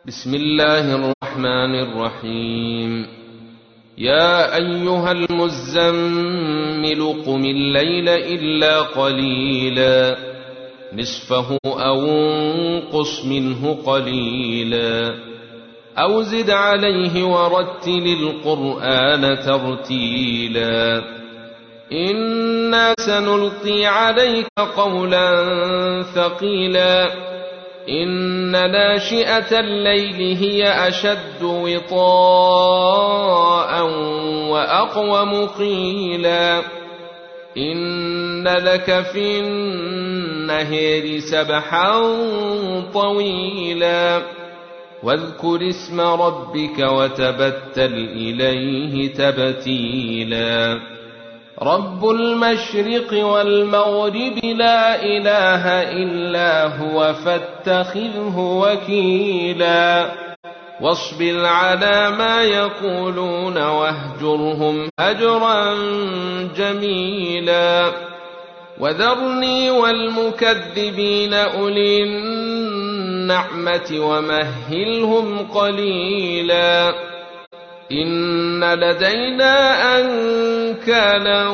بسم الله الرحمن الرحيم. يا أيها المزمل قم الليل إلا قليلا نصفه أو انقص منه قليلا أو زد عليه ورتل القرآن ترتيلا إنا سنلقي عليك قولا ثقيلا إن ناشئة الليل هي أشد وطاء وأقوم قيلا إن لك في النهار سبحا طويلا واذكر اسم ربك وتبتل إليه تبتيلا رب المشرق والمغرب لا إله إلا هو فاتخذه وكيلا واصبر على ما يقولون واهجرهم هجرا جميلا وذرني والمكذبين أولي النعمة ومهلهم قليلا إن لدينا أنكالا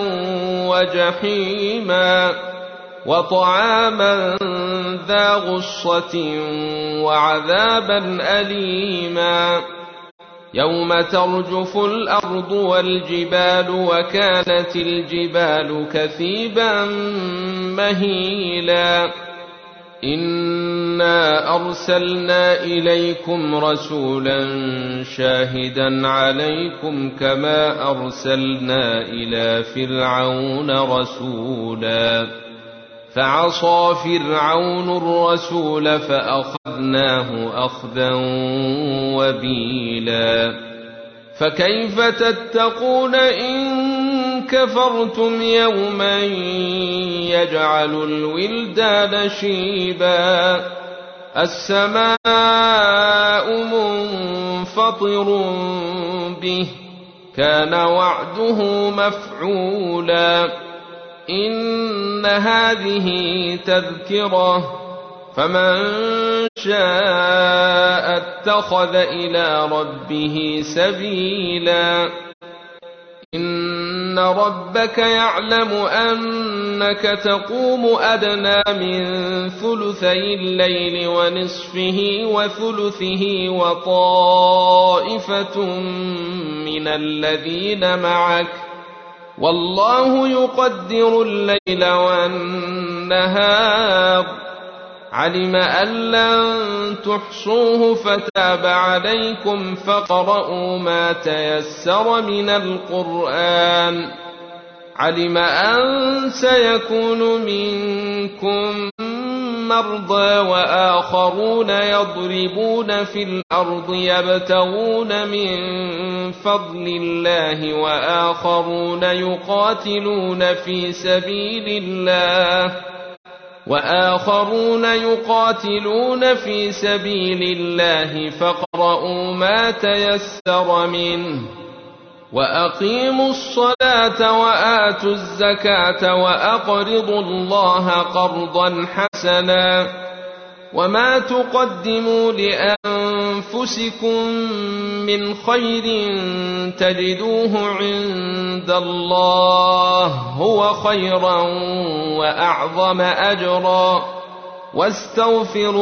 وجحيما وطعاما ذا غصة وعذابا أليما يوم ترجف الأرض والجبال وكانت الجبال كثيبا مهيلا إنا أرسلنا إليكم رسولا شاهدا عليكم كما أرسلنا إلى فرعون رسولا فعصى فرعون الرسول فأخذناه أخذا وبيلا فكيف تتقون إن كفرتم يوما يجعل الولدان شيبا السماء منفطر به كان وعده مفعولا إن هذه تذكرة فمن شاء اتخذ إلى ربه سبيلا إن ربك يعلم أنك تقوم أدنى من ثلثي الليل ونصفه وثلثه وطائفة من الذين معك والله يقدر الليل والنهار علم أن لن تحصوه فتاب عليكم فاقرؤوا ما تيسر من القرآن علم أن سيكون منكم مرضى وآخرون يضربون في الأرض يبتغون من فضل الله وآخرون يقاتلون في سبيل الله فاقرؤوا ما تيسر منه وأقيموا الصلاة وآتوا الزكاة وأقرضوا الله قرضا حسنا وما تقدموا لأنفسكم من خير تجدوه عند الله هو خيرا وأعظم أجرا واستغفروا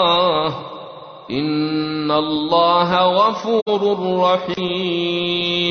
الله إن الله غفور رحيم